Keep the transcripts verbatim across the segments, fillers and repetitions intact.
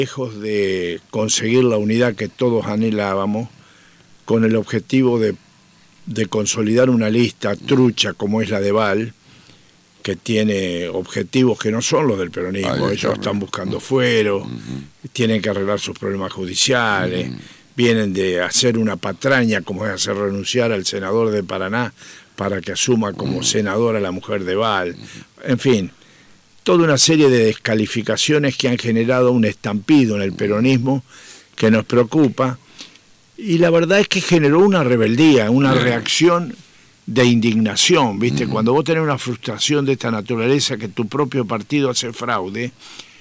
lejos de conseguir la unidad que todos anhelábamos, con el objetivo de, de consolidar una lista trucha como es la de Val, que tiene objetivos que no son los del peronismo. Ellos está, están buscando fuero, uh-huh. tienen que arreglar sus problemas judiciales, uh-huh. vienen de hacer una patraña como es hacer renunciar al senador de Paraná para que asuma como uh-huh. senadora la mujer de Val. Uh-huh. En fin, toda una serie de descalificaciones que han generado un estampido en el peronismo que nos preocupa, y la verdad es que generó una rebeldía, una uh-huh. reacción de indignación, ¿viste? Uh-huh. Cuando vos tenés una frustración de esta naturaleza, que tu propio partido hace fraude,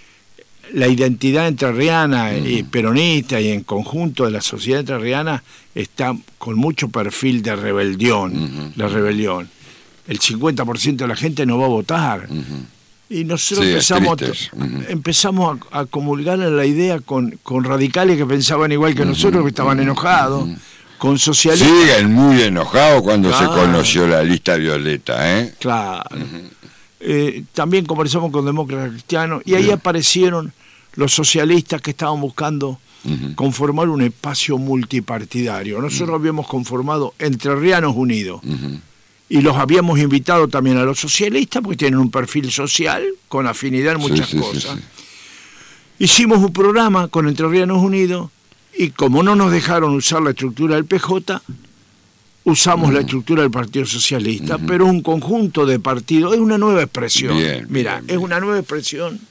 la identidad entrerriana uh-huh. y peronista y en conjunto de la sociedad entrerriana está con mucho perfil de rebelión, uh-huh. la rebelión. El cincuenta por ciento de la gente no va a votar. Uh-huh. Y nosotros sí, empezamos, a, uh-huh. empezamos a, a comulgar en la idea con, con radicales que pensaban igual que uh-huh. nosotros, que estaban uh-huh. enojados. Uh-huh. Con socialistas. Siguen muy enojados cuando claro. se conoció la lista violeta, ¿eh? Claro. Uh-huh. Eh, también conversamos con demócratas cristianos y ahí uh-huh. aparecieron los socialistas que estaban buscando uh-huh. conformar un espacio multipartidario. Nosotros uh-huh. habíamos conformado Entrerrianos Unidos uh-huh. y los habíamos invitado también a los socialistas porque tienen un perfil social con afinidad en muchas sí, sí, cosas. Sí, sí. Hicimos un programa con Entrerrianos Unidos. Y como no nos dejaron usar la estructura del P J, usamos uh-huh. la estructura del Partido Socialista, uh-huh. pero un conjunto de partidos, es una nueva expresión. Bien, Mira, bien, bien. es una nueva expresión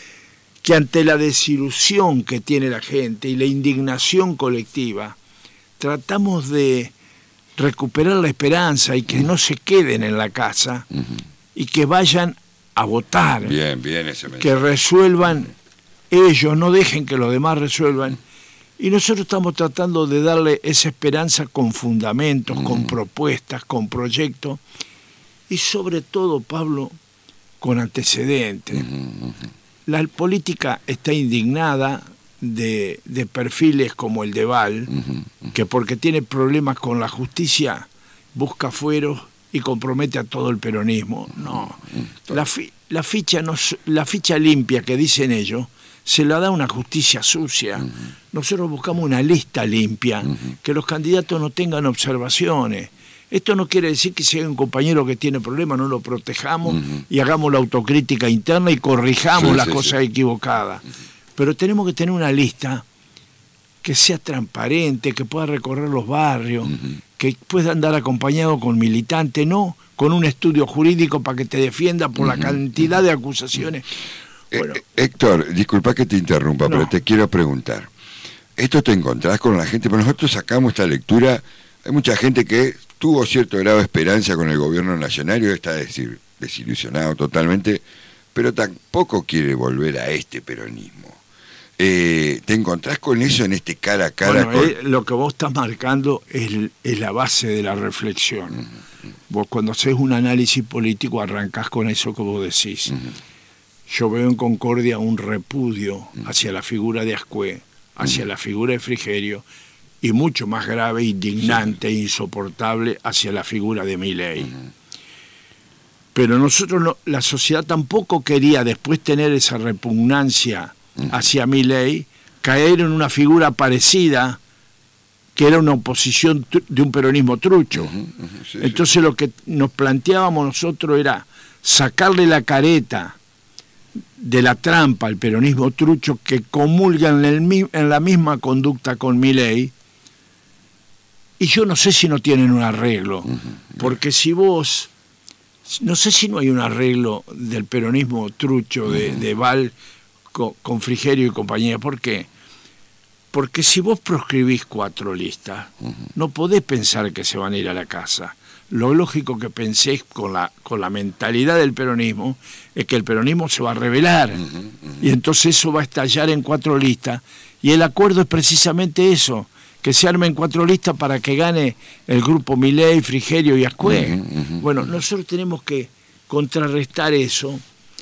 que ante la desilusión que tiene la gente y la indignación colectiva, tratamos de recuperar la esperanza y que uh-huh. no se queden en la casa uh-huh. y que vayan a votar, bien, bien ese que resuelvan ellos, no dejen que los demás resuelvan. Y nosotros estamos tratando de darle esa esperanza con fundamentos, uh-huh. con propuestas, con proyectos, y sobre todo, Pablo, con antecedentes. Uh-huh. La política está indignada de, de perfiles como el de Val, uh-huh. que porque tiene problemas con la justicia, busca fueros y compromete a todo el peronismo. No, uh-huh. la, fi, la, ficha no, la ficha limpia que dicen ellos, se la da una justicia sucia. Uh-huh. Nosotros buscamos una lista limpia, uh-huh. que los candidatos no tengan observaciones. Esto no quiere decir que si hay un compañero que tiene problemas no lo protejamos uh-huh. y hagamos la autocrítica interna y corrijamos sí, las sí, cosas sí. equivocadas. Uh-huh. Pero tenemos que tener una lista que sea transparente, que pueda recorrer los barrios, uh-huh. que pueda andar acompañado con militantes, no con un estudio jurídico para que te defienda por uh-huh. la cantidad de acusaciones. Bueno. Eh, Héctor, disculpa que te interrumpa, no. pero te quiero preguntar. Esto te encontrás con la gente, pero nosotros sacamos esta lectura, hay mucha gente que tuvo cierto grado de esperanza con el gobierno nacional y está decir, desilusionado totalmente, pero tampoco quiere volver a este peronismo. Eh, ¿Te encontrás con eso en este cara a cara? Bueno, con... eh, lo que vos estás marcando es, es la base de la reflexión. Uh-huh. Vos cuando haces un análisis político arrancás con eso que vos decís. Uh-huh. Yo veo en Concordia un repudio hacia la figura de Ascué, hacia uh-huh. la figura de Frigerio, y mucho más grave, indignante, sí. insoportable, hacia la figura de Milei. Uh-huh. Pero nosotros, no, la sociedad tampoco quería después tener esa repugnancia uh-huh. hacia Milei, caer en una figura parecida, que era una oposición de un peronismo trucho. Uh-huh. Uh-huh. Sí, Entonces sí. lo que nos planteábamos nosotros era sacarle la careta de la trampa al peronismo trucho que comulga en, el, en la misma conducta con Milei, y yo no sé si no tienen un arreglo, uh-huh. porque si vos, no sé si no hay un arreglo del peronismo trucho de, uh-huh. de Val con, con Frigerio y compañía. ¿Por qué? Porque si vos proscribís cuatro listas, uh-huh. no podés pensar que se van a ir a la casa. Lo lógico que penséis con la, con la mentalidad del peronismo es que el peronismo se va a rebelar, uh-huh, uh-huh. y entonces eso va a estallar en cuatro listas, y el acuerdo es precisamente eso, que se armen cuatro listas para que gane el grupo Milei, Frigerio y Ascué. Uh-huh, uh-huh, bueno, uh-huh. nosotros tenemos que contrarrestar eso,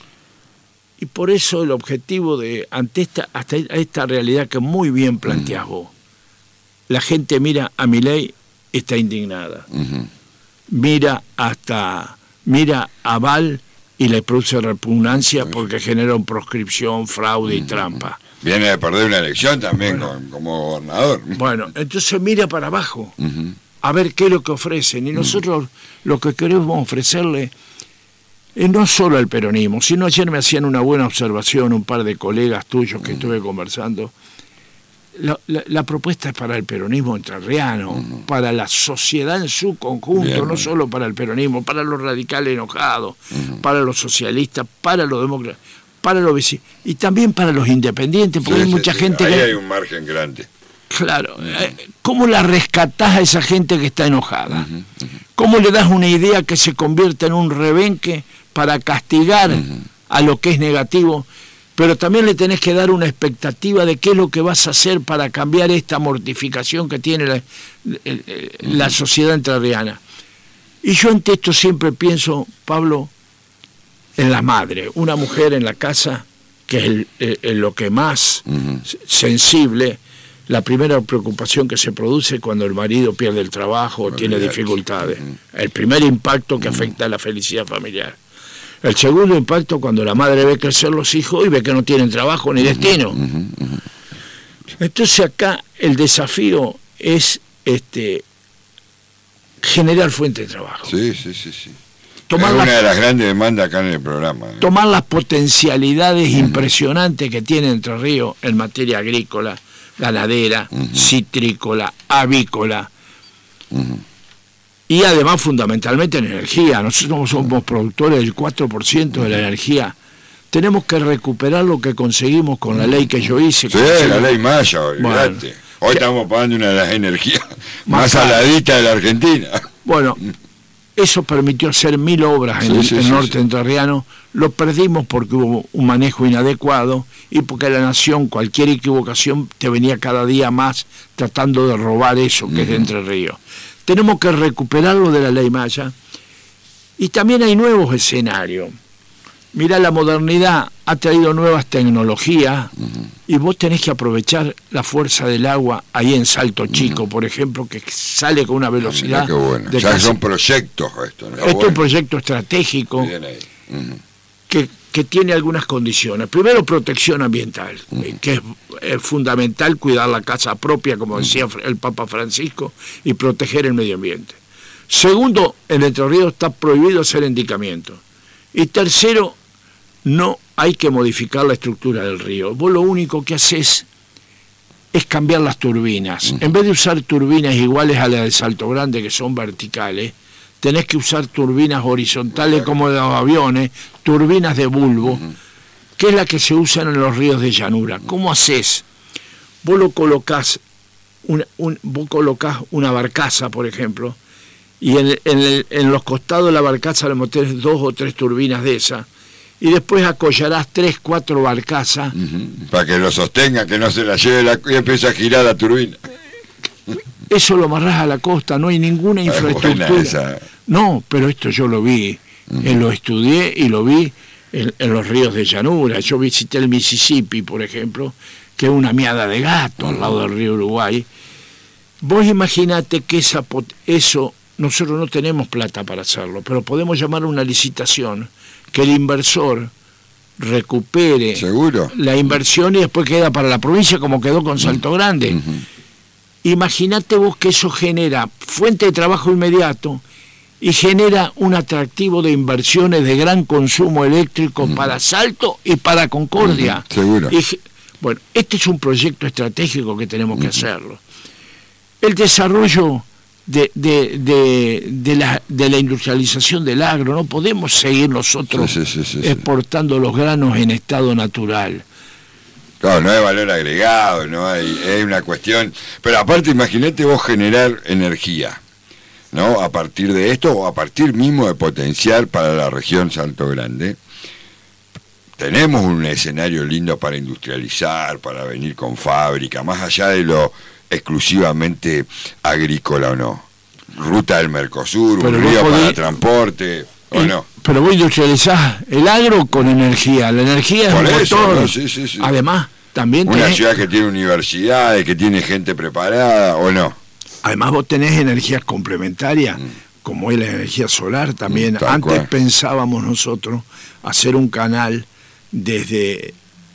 y por eso el objetivo de, ante esta, hasta esta realidad que muy bien planteás uh-huh. vos, la gente mira a Milei, está indignada. Uh-huh. Mira hasta mira a Val y le produce repugnancia porque genera proscripción, fraude y trampa. Viene de perder una elección también bueno, con, como gobernador. Bueno, entonces mira para abajo, Uh-huh. a ver qué es lo que ofrecen. Y nosotros uh-huh. lo que queremos ofrecerle es no solo el peronismo, sino ayer me hacían una buena observación un par de colegas tuyos que uh-huh. estuve conversando. La, la, la propuesta es para el peronismo entrerriano, uh-huh. para la sociedad en su conjunto, Bien, no bueno. solo para el peronismo, para los radicales enojados, uh-huh. para los socialistas, para los demócratas, para los vecinos, y también para los independientes, porque sí, hay sí, mucha sí. gente Ahí que... hay un margen grande. Claro, uh-huh. ¿cómo la rescatás a esa gente que está enojada? Uh-huh. Uh-huh. ¿Cómo le das una idea que se convierta en un rebenque para castigar uh-huh. a lo que es negativo? Pero también le tenés que dar una expectativa de qué es lo que vas a hacer para cambiar esta mortificación que tiene la, la sociedad entrerriana. Y yo ante esto siempre pienso, Pablo, en la madre, una mujer en la casa, que es el, el, lo que más uh-huh. sensible, la primera preocupación que se produce cuando el marido pierde el trabajo o tiene dificultades. Uh-huh. El primer impacto que uh-huh. afecta a la felicidad familiar. El segundo impacto cuando la madre ve crecer los hijos y ve que no tienen trabajo ni destino. Uh-huh, uh-huh. Entonces acá el desafío es este generar fuente de trabajo. Sí, sí, sí, sí. Tomar es una las, de las grandes demandas acá en el programa. ¿eh? Tomar las potencialidades uh-huh. impresionantes que tiene Entre Ríos en materia agrícola, ganadera, uh-huh. citrícola, avícola. Uh-huh. Y además fundamentalmente en energía. Nosotros somos productores del cuatro por ciento de la energía. Tenemos que recuperar lo que conseguimos con la ley que yo hice. Sí, la ley Maya, bueno, hoy que, estamos pagando una de las energías más, más saladitas de la Argentina. Bueno, eso permitió hacer mil obras en sí, el, sí, el sí, norte sí. entrerriano. Lo perdimos porque hubo un manejo inadecuado y porque la nación, cualquier equivocación, te venía cada día más tratando de robar eso que uh-huh. es de Entre Ríos. Tenemos que recuperar lo de la ley Maya. Y también hay nuevos escenarios. Mirá, la modernidad ha traído nuevas tecnologías uh-huh. y vos tenés que aprovechar la fuerza del agua ahí en Salto Chico, uh-huh. por ejemplo, que sale con una velocidad... Mirá qué bueno. De ya casi... son proyectos esto. ¿no? Esto bueno. es un proyecto estratégico uh-huh. que, que tiene algunas condiciones. Primero, protección ambiental, uh-huh. eh, que es, es fundamental cuidar la casa propia, como decía uh-huh. el Papa Francisco, y proteger el medio ambiente. Segundo, en Entre Ríos está prohibido hacer endicamiento. Y tercero, no hay que modificar la estructura del río. Vos lo único que haces es cambiar las turbinas. Uh-huh. En vez de usar turbinas iguales a las de Salto Grande, que son verticales, tenés que usar turbinas horizontales como de los aviones, turbinas de bulbo, uh-huh. que es la que se usan en los ríos de llanura. ¿Cómo haces? Vos lo colocás, una, un, vos colocás una barcaza, por ejemplo, y en, en, el, en los costados de la barcaza le metés dos o tres turbinas de esas, y después acollarás tres, cuatro barcazas. Uh-huh. Para que lo sostenga, que no se la lleve la, y empiece a girar la turbina. Eso lo amarrás a la costa, no hay ninguna infraestructura. No, pero esto yo lo vi, uh-huh. eh, lo estudié y lo vi en, en los ríos de llanura. Yo visité el Mississippi, por ejemplo, que es una miada de gato uh-huh. al lado del río Uruguay. Vos imaginate que esa, eso, nosotros no tenemos plata para hacerlo, pero podemos llamar a una licitación, que el inversor recupere ¿Seguro? la inversión y después queda para la provincia como quedó con Salto Grande. Uh-huh. Imagínate vos que eso genera fuente de trabajo inmediato y genera un atractivo de inversiones de gran consumo eléctrico uh-huh. para Salto y para Concordia. Uh-huh. Seguro. Y, bueno, este es un proyecto estratégico que tenemos uh-huh. que hacerlo. El desarrollo de, de, de, de, la, de la industrialización del agro, no podemos seguir nosotros sí, sí, sí, sí, exportando sí. los granos en estado natural. Claro, no hay valor agregado, no hay, hay una cuestión. Pero aparte, imagínate vos generar energía, ¿no? A partir de esto, o a partir mismo de potenciar para la región Salto Grande. Tenemos un escenario lindo para industrializar, para venir con fábrica, más allá de lo exclusivamente agrícola o no. Ruta del Mercosur, pero un río podés, para transporte, ¿o el, no? Pero vos industrializás el agro con energía. La energía es Por un eso, motor. ¿no? Sí, sí, sí. Además, también una tenés, ciudad que tiene universidades, que tiene gente preparada, ¿o no? Además vos tenés energías complementarias, mm. como es la energía solar también. Mm, Antes cual. pensábamos nosotros hacer un canal desde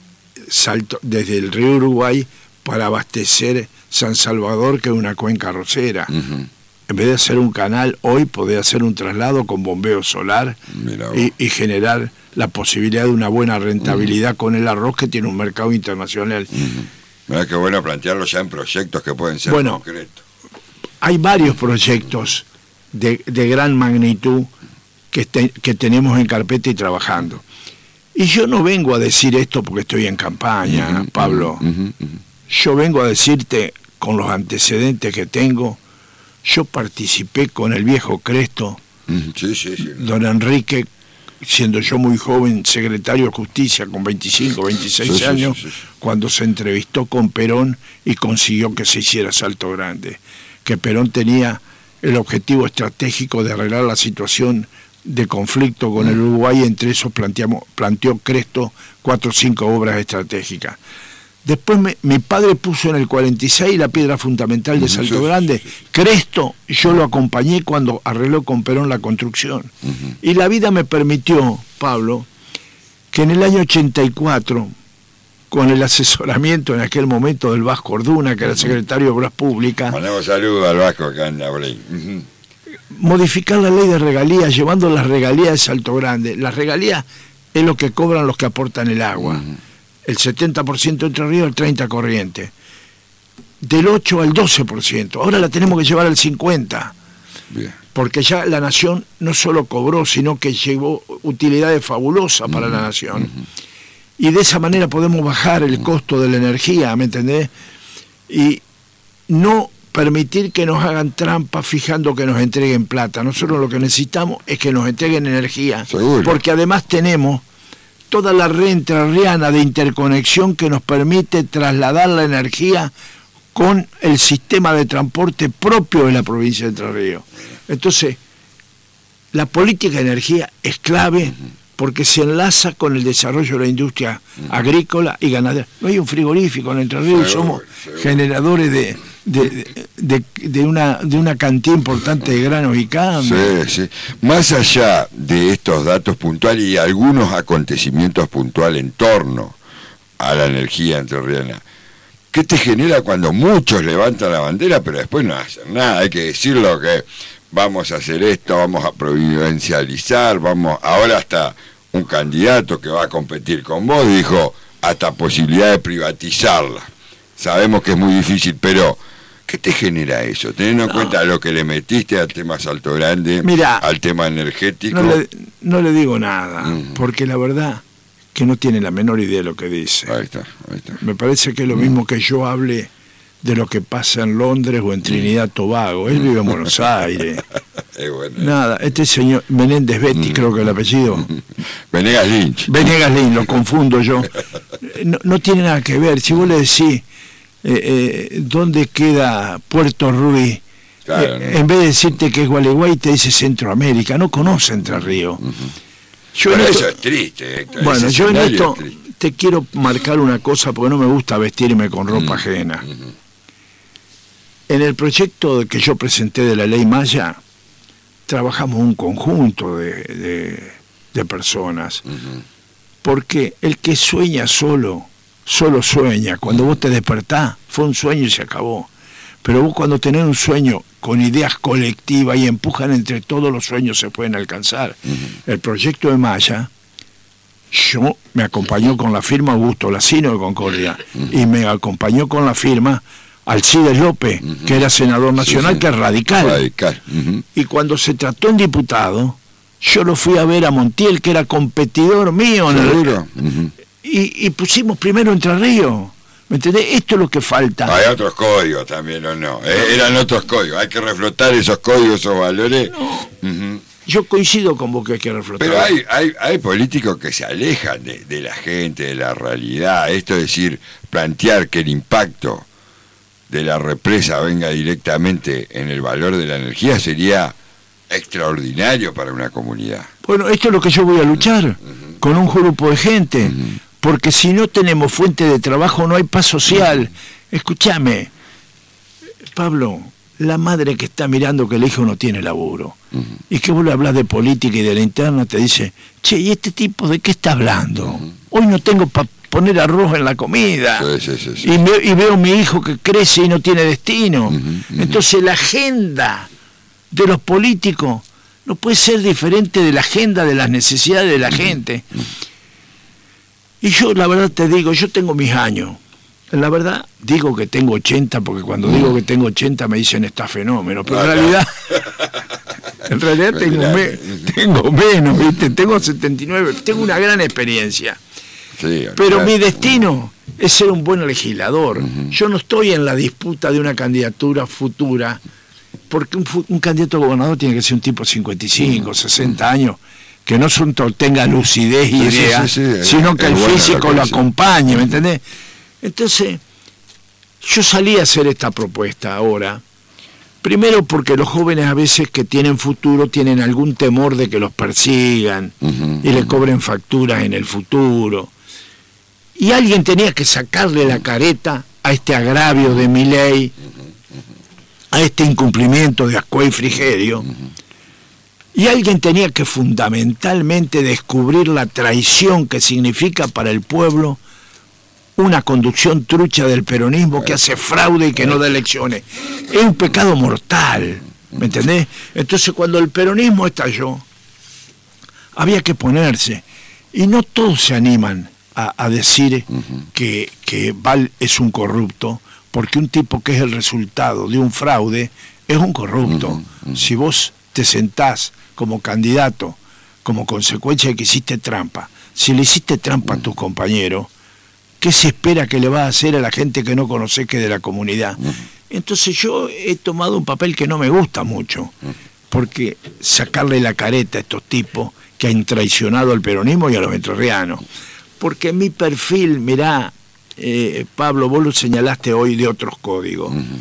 Salto, desde el río Uruguay para abastecer San Salvador, que es una cuenca arrocera. Uh-huh. En vez de hacer un canal, hoy podés hacer un traslado con bombeo solar y, y generar la posibilidad de una buena rentabilidad uh-huh. con el arroz, que tiene un mercado internacional. Uh-huh. Mira qué bueno plantearlo ya en proyectos que pueden ser bueno, concretos. Hay varios proyectos de, de gran magnitud que, te, que tenemos en carpeta y trabajando. Y yo no vengo a decir esto porque estoy en campaña, uh-huh, Pablo. Uh-huh, uh-huh. Yo vengo a decirte, con los antecedentes que tengo, yo participé con el viejo Cresto, uh-huh. sí, sí, sí. don Enrique, siendo yo muy joven, secretario de Justicia, con veinticinco, veintiséis sí, años, sí, sí, sí. cuando se entrevistó con Perón y consiguió que se hiciera Salto Grande. Que Perón tenía el objetivo estratégico de arreglar la situación de conflicto con el Uruguay, entre esos planteamos, planteó Cresto cuatro o cinco obras estratégicas. Después me, mi padre puso en el cuarenta y seis la piedra fundamental de Salto sí, Grande. Sí, sí. Cresto, yo lo acompañé cuando arregló con Perón la construcción. Uh-huh. Y la vida me permitió, Pablo, que en el año ochenta y cuatro, con el asesoramiento en aquel momento del Vasco Orduna, que era secretario de Obras Públicas. Mandamos saludos al Vasco que anda por ahí. Uh-huh. Modificar la ley de regalías, llevando las regalías de Salto Grande. Las regalías es lo que cobran los que aportan el agua. Uh-huh. El setenta por ciento Entre Ríos, el treinta por ciento Corriente. Del ocho al doce por ciento. Ahora la tenemos que llevar al cincuenta por ciento. Bien. Porque ya la nación no solo cobró, sino que llevó utilidades fabulosas uh-huh. para la nación. Uh-huh. Y de esa manera podemos bajar el costo de la energía, ¿me entendés? Y no permitir que nos hagan trampa fijando que nos entreguen plata. Nosotros lo que necesitamos es que nos entreguen energía. Seguro. Porque además tenemos toda la red entrerriana de interconexión que nos permite trasladar la energía con el sistema de transporte propio de la provincia de Entre Ríos. Entonces, la política de energía es clave, porque se enlaza con el desarrollo de la industria agrícola y ganadera. No hay un frigorífico en Entre Ríos, seguro, somos seguro. generadores de, de, de, de, una, de una cantidad importante de granos y carne. Sí, sí. Más allá de estos datos puntuales y algunos acontecimientos puntuales en torno a la energía entrerriana, ¿qué te genera cuando muchos levantan la bandera pero después no hacen nada? Hay que decirlo que vamos a hacer esto, vamos a providencializar, vamos, ahora hasta un candidato que va a competir con vos dijo hasta posibilidad de privatizarla. Sabemos que es muy difícil, pero ¿qué te genera eso? Teniendo en no. cuenta lo que le metiste al tema Salto Grande, Mirá, al tema energético. No le, no le digo nada, uh-huh. porque la verdad que no tiene la menor idea de lo que dice. Ahí está, ahí está. Me parece que es lo uh-huh. mismo que yo hable de lo que pasa en Londres o en Trinidad uh-huh. Tobago. Él vive en Buenos Aires. Bueno. Nada, este señor Menéndez Betty, uh-huh. creo que el apellido. Uh-huh. Venegas Lynch. Venegas Lynch, lo confundo yo. No, no tiene nada que ver. Si vos le decís eh, eh, dónde queda Puerto Ruiz, claro, eh, no. en vez de decirte que es Gualeguay, te dice Centroamérica. No conoce Entre Ríos. Uh-huh. Yo Pero esto, eso es triste, Héctor. Bueno, yo en esto te quiero marcar una cosa porque no me gusta vestirme con ropa uh-huh. ajena. Uh-huh. En el proyecto que yo presenté de la Ley Maya, trabajamos un conjunto de, de, de personas. Uh-huh. Porque el que sueña solo, solo sueña. Cuando uh-huh. vos te despertás, fue un sueño y se acabó. Pero vos cuando tenés un sueño con ideas colectivas y empujan entre todos, los sueños se pueden alcanzar. Uh-huh. El proyecto de Maya, yo me acompañó con la firma Augusto Lacino de Concordia, uh-huh. y me acompañó con la firma Alcides López, uh-huh. que era senador nacional, sí, sí. que es radical. radical. Uh-huh. Y cuando se trató en diputado, yo lo fui a ver a Montiel, que era competidor mío. En el... uh-huh. y, y pusimos primero Entre Ríos. ¿Me entendés? Esto es lo que falta. Hay otros códigos también, ¿o no? Eh, eran otros códigos. Hay que reflotar esos códigos, esos valores. No. Uh-huh. Yo coincido con vos que hay que reflotar. Pero hay, hay, hay políticos que se alejan de, de la gente, de la realidad. Esto es decir, plantear que el impacto de la represa venga directamente en el valor de la energía sería extraordinario para una comunidad. Bueno, esto es lo que yo voy a luchar, uh-huh. con un grupo de gente, uh-huh. porque si no tenemos fuente de trabajo no hay paz social. Uh-huh. Escúchame, Pablo, la madre que está mirando que el hijo no tiene laburo, uh-huh. y que vos le hablas de política y de la interna, te dice, che, ¿y este tipo de qué está hablando? Uh-huh. Hoy no tengo pa poner arroz en la comida. Sí, sí, sí, sí. Y, me, y veo a mi hijo que crece y no tiene destino. Uh-huh, uh-huh. Entonces la agenda de los políticos no puede ser diferente de la agenda de las necesidades de la uh-huh. gente. Uh-huh. Y yo, la verdad te digo, yo tengo mis años. La verdad, digo que tengo ochenta, porque cuando uh-huh. digo que tengo ochenta me dicen está fenómeno, pero en realidad... En realidad tengo, me, tengo menos, ¿viste? Tengo setenta y nueve, tengo una gran experiencia. Sí, pero claro. Mi destino es ser un buen legislador. Uh-huh. Yo no estoy en la disputa de una candidatura futura, porque un, un candidato a gobernador tiene que ser un tipo de cincuenta y cinco, uh-huh. sesenta años, que no son, tenga lucidez y sí, idea, sí, sí, sí. sino que es el bueno físico lo, lo acompañe, ¿me entendés? Entonces, yo salí a hacer esta propuesta ahora. Primero porque los jóvenes a veces que tienen futuro tienen algún temor de que los persigan uh-huh, y uh-huh. le cobren facturas en el futuro. Y alguien tenía que sacarle la careta a este agravio de Milei, a este incumplimiento de Azcue y Frigerio, uh-huh. y alguien tenía que fundamentalmente descubrir la traición que significa para el pueblo una conducción trucha del peronismo que hace fraude y que no da elecciones. Es un pecado mortal, ¿me entendés? Entonces cuando el peronismo estalló, había que ponerse, y no todos se animan a, a decir uh-huh. que, que Val es un corrupto, porque un tipo que es el resultado de un fraude es un corrupto. Uh-huh. Uh-huh. Si vos te sentás como candidato, como consecuencia de que hiciste trampa, si le hiciste trampa uh-huh. a tus compañeros, ¿qué se espera que le va a hacer a la gente que no conoce que de la comunidad? Uh-huh. Entonces yo he tomado un papel que no me gusta mucho, uh-huh. porque sacarle la careta a estos tipos que han traicionado al peronismo y a los entrerrianos. Porque mi perfil, mirá, eh, Pablo, vos lo señalaste hoy de otros códigos. Uh-huh.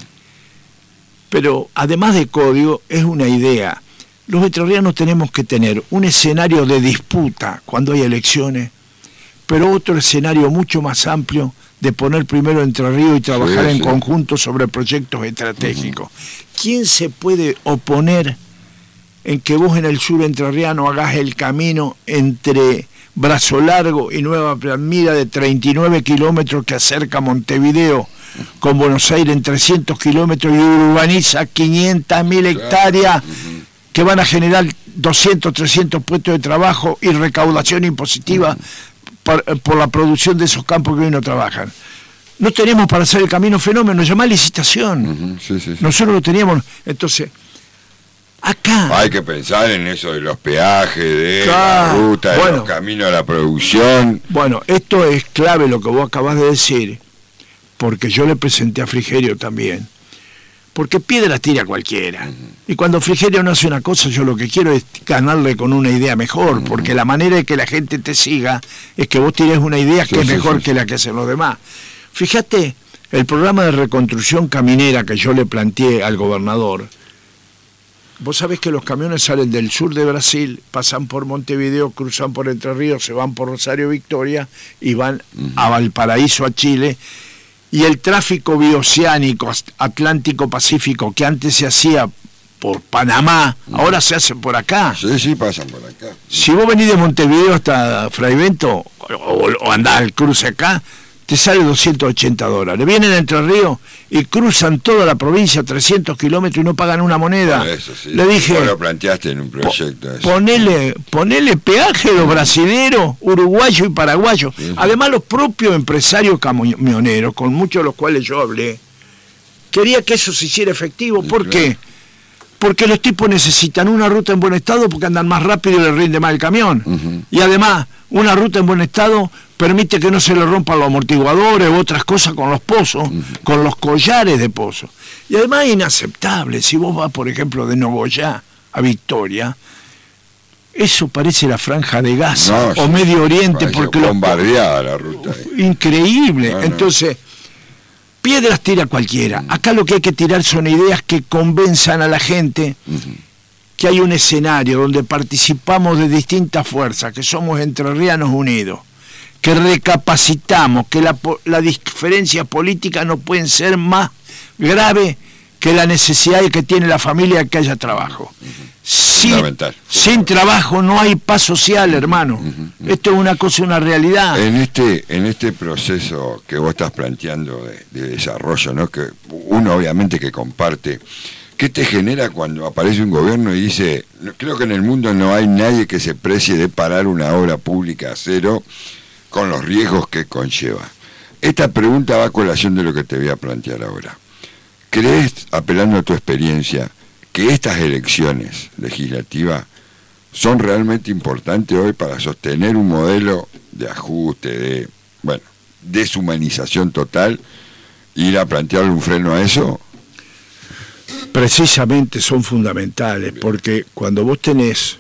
Pero además de código, es una idea. Los entrerrianos tenemos que tener un escenario de disputa cuando hay elecciones, pero otro escenario mucho más amplio de poner primero Entre Ríos y trabajar sí, en sí. conjunto sobre proyectos estratégicos. Uh-huh. ¿Quién se puede oponer en que vos en el sur entrerriano hagas el camino entre Brazo Largo y Nueva Palmira de treinta y nueve kilómetros que acerca Montevideo con Buenos Aires en trescientos kilómetros y urbaniza quinientas mil hectáreas uh-huh. que van a generar doscientos, trescientos puestos de trabajo y recaudación impositiva uh-huh. Por, por la producción de esos campos que hoy no trabajan? No tenemos para hacer el camino fenómeno, llamá licitación. Uh-huh, sí, sí, sí. Nosotros lo teníamos. Entonces, acá... Hay que pensar en eso de los peajes, de claro, la ruta, de bueno, los caminos de la producción. Bueno, esto es clave lo que vos acabás de decir, porque yo le presenté a Frigerio también. Porque piedras tira cualquiera. Uh-huh. Y cuando Frigerio no hace una cosa, yo lo que quiero es ganarle con una idea mejor, uh-huh. porque la manera de que la gente te siga es que vos tires una idea sí, que es sí, mejor sí, que sí. la que hacen los demás. Fíjate, el programa de reconstrucción caminera que yo le planteé al gobernador, vos sabés que los camiones salen del sur de Brasil, pasan por Montevideo, cruzan por Entre Ríos, se van por Rosario Victoria y van uh-huh. a Valparaíso, a Chile. Y el tráfico bioceánico Atlántico-Pacífico que antes se hacía por Panamá, no. ahora se hace por acá. Sí, sí, pasan por acá. Si vos venís de Montevideo hasta Fraivento, o, o andás al cruce acá, te sale doscientos ochenta dólares. Vienen a Entre Ríos y cruzan toda la provincia, trescientos kilómetros y no pagan una moneda. Eso, sí. Le dije... Vos lo planteaste en un proyecto. Po, ponele, ponele peaje a los brasileros, uruguayos y paraguayos. Sí, sí. Además, los propios empresarios camioneros, con muchos de los cuales yo hablé, quería que eso se hiciera efectivo. ¿Por sí, qué? Claro. Porque los tipos necesitan una ruta en buen estado porque andan más rápido y les rinde más el camión. Uh-huh. Y además, una ruta en buen estado permite que no se le rompan los amortiguadores u otras cosas con los pozos, uh-huh. con los collares de pozos. Y además es inaceptable, si vos vas, por ejemplo, de Nogoyá a Victoria, eso parece la Franja de Gaza no, o sí, Medio Oriente. Porque bombardeada los... la ruta. Increíble. No, no. Entonces, piedras tira cualquiera. Uh-huh. Acá lo que hay que tirar son ideas que convenzan a la gente uh-huh. que hay un escenario donde participamos de distintas fuerzas, que somos entrerrianos unidos, que recapacitamos, que la, la diferencia política no pueden ser más grave que la necesidad que tiene la familia de que haya trabajo. Uh-huh. Sin, sin trabajo no hay paz social, hermano. Uh-huh, uh-huh. Esto es una cosa, una realidad. En este, en este proceso que vos estás planteando de, de desarrollo, ¿no? Que uno obviamente que comparte, ¿qué te genera cuando aparece un gobierno y dice, creo que en el mundo no hay nadie que se precie de parar una obra pública a cero con los riesgos que conlleva? Esta pregunta va a colación de lo que te voy a plantear ahora. ¿Crees, apelando a tu experiencia, que estas elecciones legislativas son realmente importantes hoy para sostener un modelo de ajuste, de, bueno, deshumanización total, e ir a plantearle un freno a eso? Precisamente son fundamentales, porque cuando vos tenés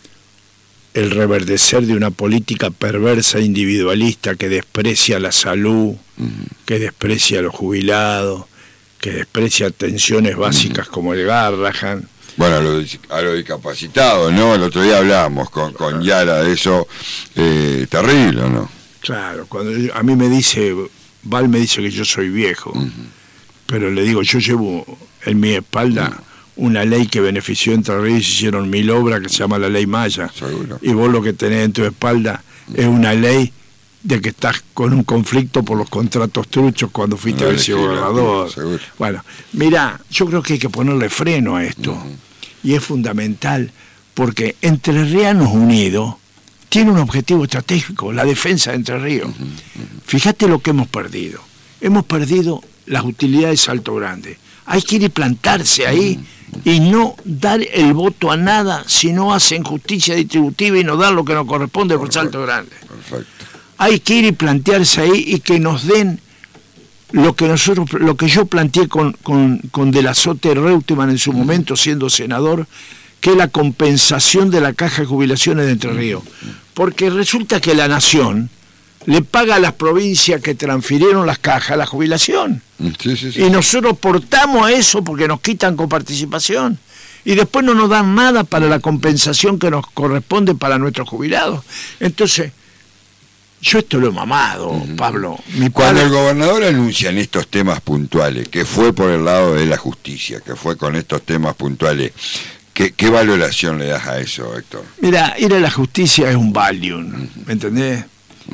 el reverdecer de una política perversa individualista que desprecia la salud, uh-huh. que desprecia a los jubilados, que desprecia atenciones básicas uh-huh. como el Garrahan. Bueno, a los lo discapacitados, ¿no? El otro día hablábamos con, con Yara de eso, eh, terrible, ¿no? Claro, cuando yo, a mí me dice, Val me dice que yo soy viejo, uh-huh. pero le digo, yo llevo en mi espalda uh-huh. una ley que benefició Entre Ríos, hicieron mil obras que se llama la ley Maya. Seguro. Y vos lo que tenés en tu espalda uh-huh. es una ley de que estás con un conflicto por los contratos truchos cuando fuiste no, vicegobernador. Seguro. Bueno, mira, yo creo que hay que ponerle freno a esto. Uh-huh. Y es fundamental, porque Entrerrianos Unidos tiene un objetivo estratégico, la defensa de Entre Ríos. Uh-huh. Uh-huh. Fíjate lo que hemos perdido. Hemos perdido las utilidades de Salto Grande. Hay que ir y plantarse ahí uh-huh. y no dar el voto a nada si no hacen justicia distributiva y no dar lo que nos corresponde por Salto Grande. Perfecto. Hay que ir y plantearse ahí y que nos den lo que nosotros, lo que yo planteé con, con, con De la Sote Reutemann en su uh-huh. momento siendo senador, que es la compensación de la caja de jubilaciones de Entre Ríos. Porque resulta que la nación le paga a las provincias que transfirieron las cajas la jubilación. Sí, sí, sí. Y nosotros portamos a eso porque nos quitan coparticipación. Y después no nos dan nada para la compensación que nos corresponde para nuestros jubilados. Entonces, yo esto lo he mamado, uh-huh. Pablo. Mi Cuando padre... el gobernador anuncia en estos temas puntuales, que fue por el lado de la justicia, que fue con estos temas puntuales, ¿qué, qué valoración le das a eso, Héctor? Mira, ir a la justicia es un valium, uh-huh. ¿me entendés?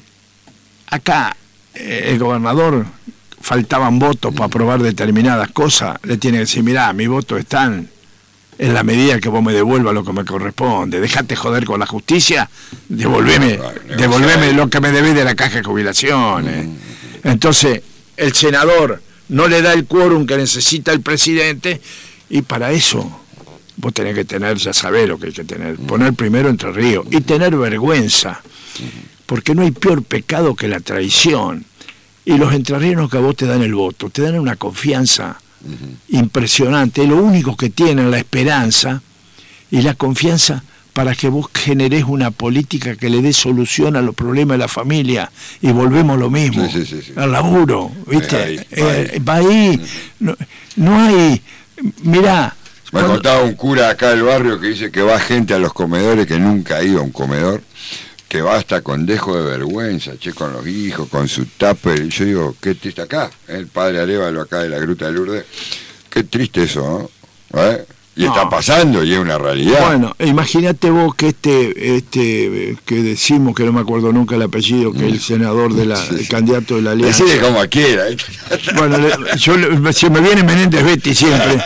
Acá eh, el gobernador, faltaban votos uh-huh. para aprobar determinadas cosas, le tiene que decir, mirá, mis votos están en la medida que vos me devuelvas lo que me corresponde. Dejate joder con la justicia, devolveme, devolveme lo que me debés de la caja de jubilaciones. Entonces, el senador no le da el quórum que necesita el presidente, y para eso vos tenés que tener, ya sabés lo que hay que tener, poner primero Entre Ríos y tener vergüenza, porque no hay peor pecado que la traición. Y los entrerrianos que a vos te dan el voto, te dan una confianza Uh-huh. impresionante, lo único que tienen, la esperanza y la confianza para que vos generés una política que le dé solución a los problemas de la familia, y volvemos lo mismo, sí, sí, sí, sí. al laburo, ¿viste? Va ahí, eh, va ahí. Uh-huh. no, no hay, mirá. Me cuando... contaba un cura acá del barrio que dice que va gente a los comedores que nunca ha ido a un comedor, que va hasta con dejo de vergüenza, che, con los hijos, con su tupper, y yo digo, qué triste acá, ¿eh? El padre Arévalo acá de la Gruta de Lourdes, qué triste eso, ¿no? ¿Eh? Y no. Está pasando, y es una realidad. Bueno, imagínate vos que este, este, que decimos, que no me acuerdo nunca el apellido, que es el senador, de la, sí, sí. el candidato de la Alianza. Decide como quiera. Bueno, yo, se me viene Menéndez Betty siempre.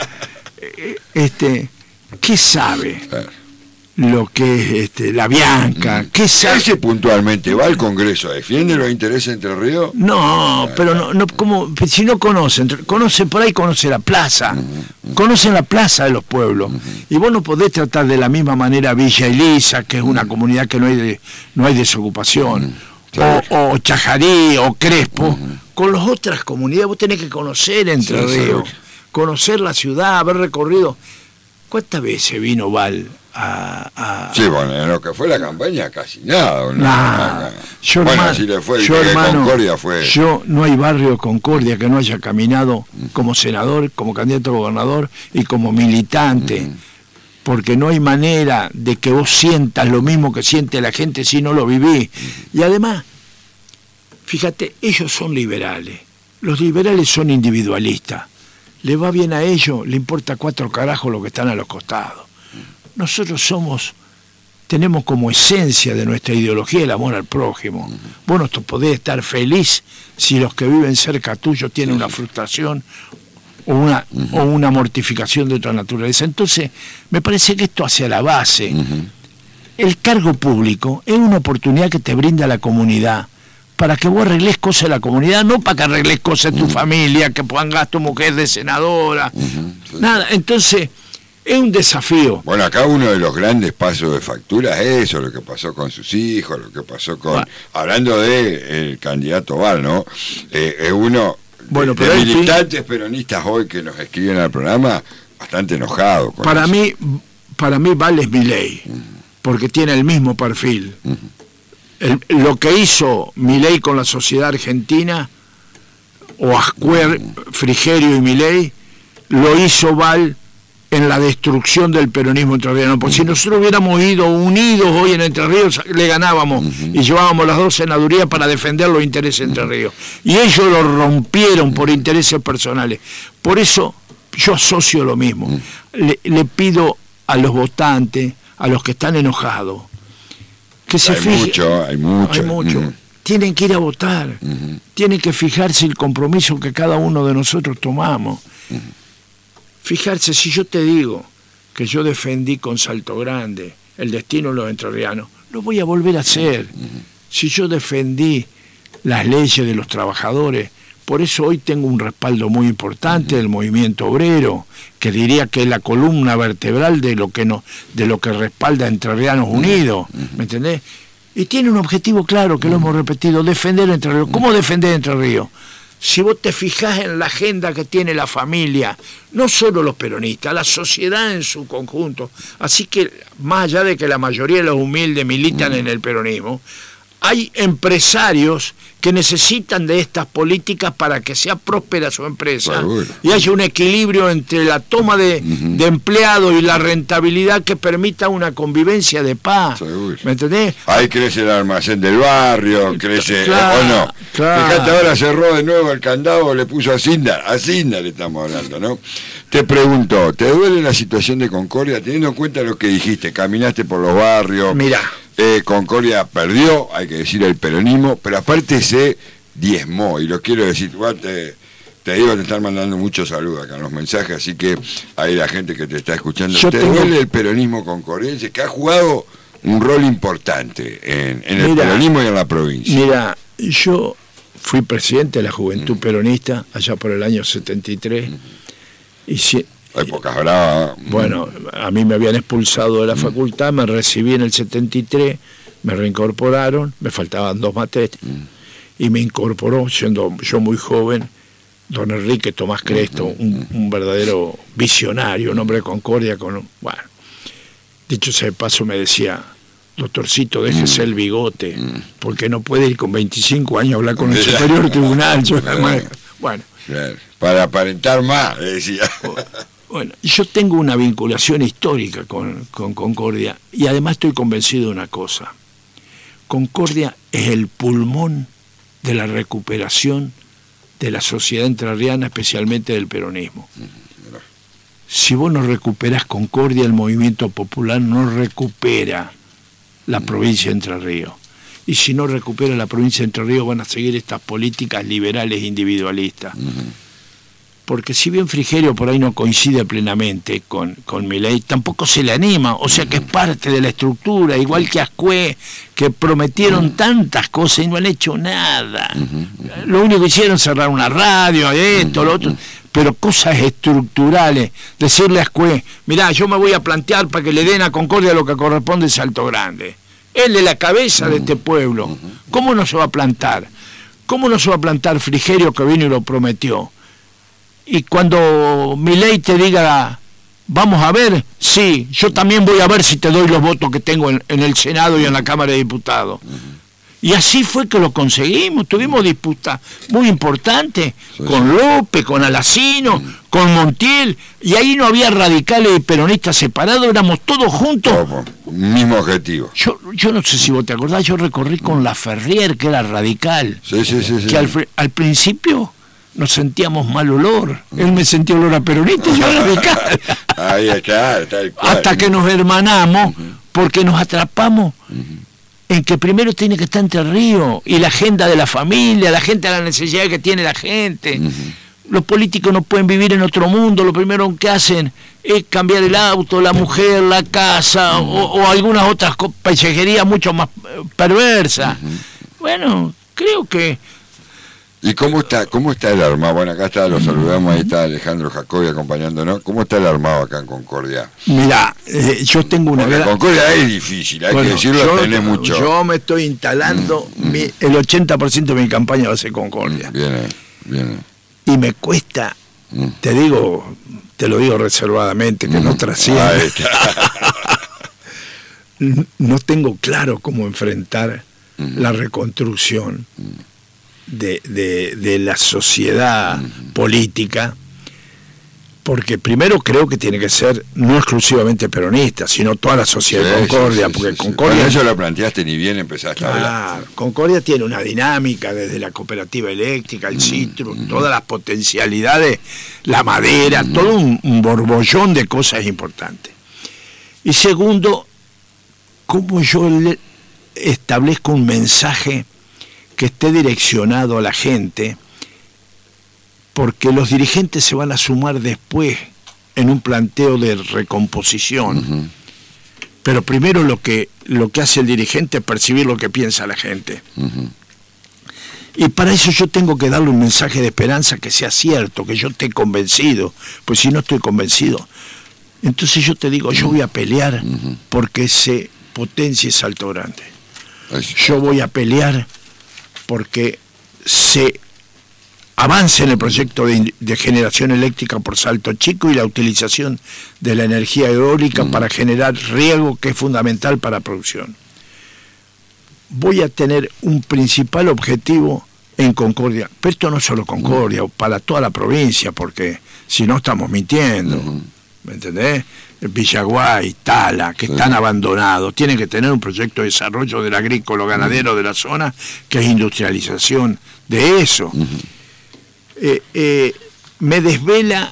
Este, ¿qué sabe? Claro. Lo que es este, la Bianca, mm. ¿qué sabe? Ese puntualmente va al Congreso, ¿defiende los intereses de Entre Ríos? No, ah, pero no, no, como si no conocen, conoce por ahí, conoce la plaza, mm, mm. conocen la plaza de los pueblos, mm. y vos no podés tratar de la misma manera Villa Elisa, que es una mm. comunidad que no hay de, no hay desocupación, mm. o, o Chajarí, o Crespo, mm. con las otras comunidades vos tenés que conocer Entre sí, Ríos, conocer la ciudad, haber recorrido. ¿Cuántas veces vino Val? A, a, sí, bueno, en lo que fue la campaña casi nada. ¿No? Nada. Yo, bueno, hermano, si le fue yo, el hermano, Concordia fue... yo no hay barrio de Concordia que no haya caminado como senador, como candidato a gobernador y como militante, uh-huh. porque no hay manera de que vos sientas lo mismo que siente la gente si no lo vivís. Uh-huh. Y además, fíjate, ellos son liberales, los liberales son individualistas, le va bien a ellos, le importa cuatro carajos lo que están a los costados. nosotros somos, tenemos como esencia de nuestra ideología el amor al prójimo. Uh-huh. Vos no podés estar feliz si los que viven cerca tuyo tienen una frustración o una, uh-huh. o una mortificación de otra naturaleza. Entonces, me parece que esto hacia la base. Uh-huh. El cargo público es una oportunidad que te brinda la comunidad para que vos arregles cosas de la comunidad, no para que arregles cosas de tu uh-huh. familia, que pongas tu mujer de senadora, uh-huh. sí. nada. Entonces, es un desafío. Bueno, acá uno de los grandes pasos de factura es eso, lo que pasó con sus hijos, lo que pasó con... Bueno. Hablando de el candidato Val, ¿no? Eh, es uno bueno, de, pero de militantes fin... peronistas hoy que nos escriben al programa bastante enojado. Con para eso. mí, para mí Val es Milei, uh-huh. porque tiene el mismo perfil. Uh-huh. El, lo que hizo Milei con la sociedad argentina, o Ascuer, uh-huh. Frigerio y Milei, lo hizo Val en la destrucción del peronismo entrerriano. Porque uh-huh. si nosotros hubiéramos ido unidos hoy en Entre Ríos, le ganábamos uh-huh. y llevábamos las dos senadurías para defender los intereses de Entre Ríos. Y ellos lo rompieron por intereses personales. Por eso yo asocio lo mismo. Uh-huh. Le, le pido a los votantes, a los que están enojados, que se hay fijen. Mucho, hay mucho, hay mucho. Uh-huh. Tienen que ir a votar. Uh-huh. Tienen que fijarse el compromiso que cada uno de nosotros tomamos. Uh-huh. Fijarse, si yo te digo que yo defendí con Salto Grande el destino de los entrerrianos, lo voy a volver a hacer. Uh-huh. Si yo defendí las leyes de los trabajadores, por eso hoy tengo un respaldo muy importante uh-huh. del movimiento obrero, que diría que es la columna vertebral de lo que no, de lo que respalda a Entrerrianos Unidos, uh-huh. ¿me entendés? Y tiene un objetivo claro, que uh-huh. lo hemos repetido, defender Entre Ríos. ¿Cómo defender Entre Ríos? Si vos te fijás en la agenda que tiene la familia, no solo los peronistas, la sociedad en su conjunto, así que más allá de que la mayoría de los humildes militan uh-huh. en el peronismo, hay empresarios que necesitan de estas políticas para que sea próspera su empresa Seguro. y haya un equilibrio entre la toma de, uh-huh. de empleados y la rentabilidad que permita una convivencia de paz. Seguro. ¿Me entendés? Ahí crece el almacén del barrio, crece, claro, ¿o no? Claro. Fíjate, ahora cerró de nuevo el candado, le puso a Sindar, a Sindar le estamos hablando, ¿no? Te pregunto, ¿te duele la situación de Concordia teniendo en cuenta lo que dijiste? Caminaste por los barrios. Mirá. Eh, Concordia perdió, hay que decir, el peronismo, pero aparte se diezmó, y lo quiero decir, igual te, te digo, te están mandando muchos saludos acá en los mensajes, así que hay la gente que te está escuchando. Yo ¿Te tengo... duele el peronismo concordiense, que ha jugado un rol importante en, en el mira, peronismo y en la provincia? Mira, yo fui presidente de la Juventud mm. Peronista allá por el año setenta y tres, mm. y si, épocas bravas. Bueno, a mí me habían expulsado de la mm. facultad, me recibí en el setenta y tres, me reincorporaron, me faltaban dos materias, mm. y me incorporó, siendo yo muy joven, don Enrique Tomás Cresto, mm. un, un verdadero visionario, un hombre de Concordia, con bueno, dicho sea de paso, me decía, doctorcito, déjese mm. el bigote, mm. porque no puede ir con veinticinco años a hablar con el superior tribunal. Yo, bueno. Para aparentar más, decía. Bueno, yo tengo una vinculación histórica con, con Concordia y además estoy convencido de una cosa. Concordia es el pulmón de la recuperación de la sociedad entrerriana, especialmente del peronismo. Si vos no recuperás Concordia, el movimiento popular no recupera la provincia de Entre Ríos. Y si no recupera la provincia de Entre Ríos, van a seguir estas políticas liberales individualistas. Uh-huh. Porque si bien Frigerio por ahí no coincide plenamente con, con Milei, tampoco se le anima, o sea que es parte de la estructura, igual que Ascué, que prometieron tantas cosas y no han hecho nada. Uh-huh. Lo único que hicieron es cerrar una radio, esto, uh-huh. lo otro, pero cosas estructurales, decirle a Ascué, mirá, yo me voy a plantear para que le den a Concordia lo que corresponde a Salto Grande. Él es la cabeza uh-huh. de este pueblo. ¿Cómo no se va a plantar? ¿Cómo no se va a plantar Frigerio, que vino y lo prometió? Y cuando Milei te diga, vamos a ver, sí, yo también voy a ver si te doy los votos que tengo en, en el Senado y en la Cámara de Diputados. Uh-huh. Y así fue que lo conseguimos, tuvimos disputas muy importantes, sí, con sí. López, con Alacino, uh-huh. con Montiel, y ahí no había radicales y peronistas separados, éramos todos juntos. Todo, mismo objetivo. Yo, yo no sé si vos te acordás, yo recorrí con La Ferrier, que era radical, sí, sí, sí, sí. que al, al principio nos sentíamos mal olor. Él me sentía olor a peronista y yo a radical. Ahí está, tal cual. Hasta que nos hermanamos, uh-huh. porque nos atrapamos uh-huh. en que primero tiene que estar Entre Ríos, y la agenda de la familia, la gente, la necesidad que tiene la gente. Uh-huh. Los políticos no pueden vivir en otro mundo, lo primero que hacen es cambiar el auto, la mujer, la casa, uh-huh. o, o algunas otras paisajerías mucho más perversas. Uh-huh. Bueno, creo que... ¿Y cómo está cómo está el armado? Bueno, acá está, lo saludamos, ahí está Alejandro Jacobi acompañándonos. ¿Cómo está el armado acá en Concordia? Mirá, eh, yo tengo una... Porque gran... Concordia es difícil, hay bueno, que decirlo, yo, tenés mucho. Yo me estoy instalando, mm, mi, el ochenta por ciento de mi campaña va a ser Concordia. Viene, viene. Y me cuesta, mm. te digo, te lo digo reservadamente, que mm. no trasciende. No tengo claro cómo enfrentar mm. la reconstrucción mm. De, de, de la sociedad uh-huh. política, porque primero creo que tiene que ser no exclusivamente peronista, sino toda la sociedad sí, de Concordia, sí, sí, porque sí, Concordia... Bueno, eso lo planteaste ni bien empezaste claro, a hablar. Concordia tiene una dinámica desde la cooperativa eléctrica, el uh-huh. citrus, uh-huh. todas las potencialidades, la madera, uh-huh. todo un, un borbollón de cosas importantes. Y segundo, cómo yo le establezco un mensaje que esté direccionado a la gente, porque los dirigentes se van a sumar después en un planteo de recomposición. Uh-huh. Pero primero lo que, lo que hace el dirigente es percibir lo que piensa la gente. Uh-huh. Y para eso yo tengo que darle un mensaje de esperanza que sea cierto, que yo esté convencido, pues si no estoy convencido, entonces yo te digo, yo voy a pelear uh-huh. porque se potencie Salto Grande. Yo voy a pelear porque se avance en el proyecto de, de generación eléctrica por Salto Chico y la utilización de la energía eólica mm. para generar riego, que es fundamental para la producción. Voy a tener un principal objetivo en Concordia, pero esto no es solo Concordia, mm. para toda la provincia, porque si no estamos mintiendo, mm. ¿me entendés? Villaguay, Tala, que sí. están abandonados, tienen que tener un proyecto de desarrollo del agrícola ganadero uh-huh. de la zona, que es industrialización de eso. Uh-huh. Eh, eh, me desvela,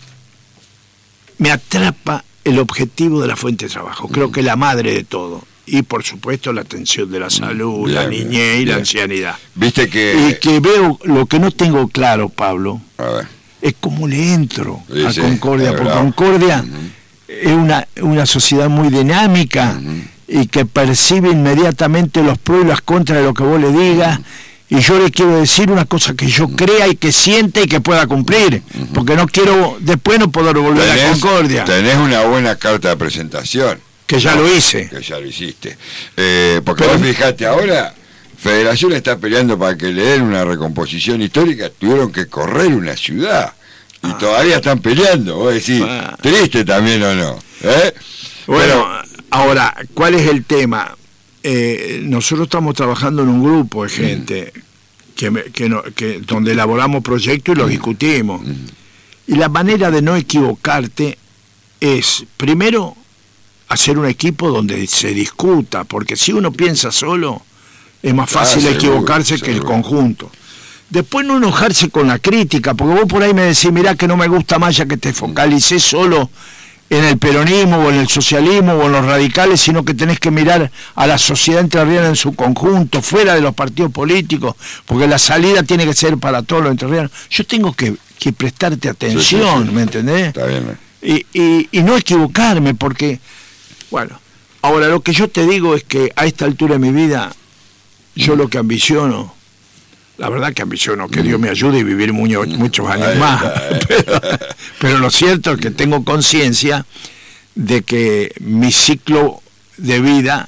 me atrapa el objetivo de la fuente de trabajo, creo uh-huh. que es la madre de todo. Y por supuesto la atención de la salud, bien, la niñez bien, y bien. la ancianidad. Viste que... Y que veo, lo que no tengo claro, Pablo, a ver. es cómo le entro sí, a Concordia, sí, porque Concordia... Uh-huh. es una, una sociedad muy dinámica uh-huh. y que percibe inmediatamente los pros y las contras de lo que vos le digas, uh-huh. y yo le quiero decir una cosa que yo uh-huh. crea y que sienta y que pueda cumplir, uh-huh. porque no quiero después no poder volver tenés, a Concordia. Tenés una buena carta de presentación. Que ya no, lo hice. Que ya lo hiciste. Eh, porque Pero, vos fijate, ahora Federación está peleando para que le den una recomposición histórica, tuvieron que correr una ciudad. Y ah. todavía están peleando, vos decís, ah. triste también o no. ¿Eh? Bueno, Pero, ahora, ¿cuál es el tema? Eh, nosotros estamos trabajando en un grupo de gente mm. que, que, no, que donde elaboramos proyectos y los mm. discutimos. Mm. Y la manera de no equivocarte es, primero, hacer un equipo donde se discuta, porque si uno piensa solo, es más fácil ah, seguro, equivocarse seguro. que el conjunto. Después no enojarse con la crítica, porque vos por ahí me decís, mirá que no me gusta más ya que te focalicé solo en el peronismo o en el socialismo o en los radicales, sino que tenés que mirar a la sociedad entrerriana en su conjunto, fuera de los partidos políticos, porque la salida tiene que ser para todos los entrerrianos. Yo tengo que, que prestarte atención, sí, sí, sí. ¿me entendés? Está bien, ¿eh? y, y, y no equivocarme, porque, bueno, ahora lo que yo te digo es que a esta altura de mi vida, yo mm. lo que ambiciono, la verdad que ambiciono que Dios me ayude y vivir mucho, muchos años más, pero, pero lo cierto es que tengo conciencia de que mi ciclo de vida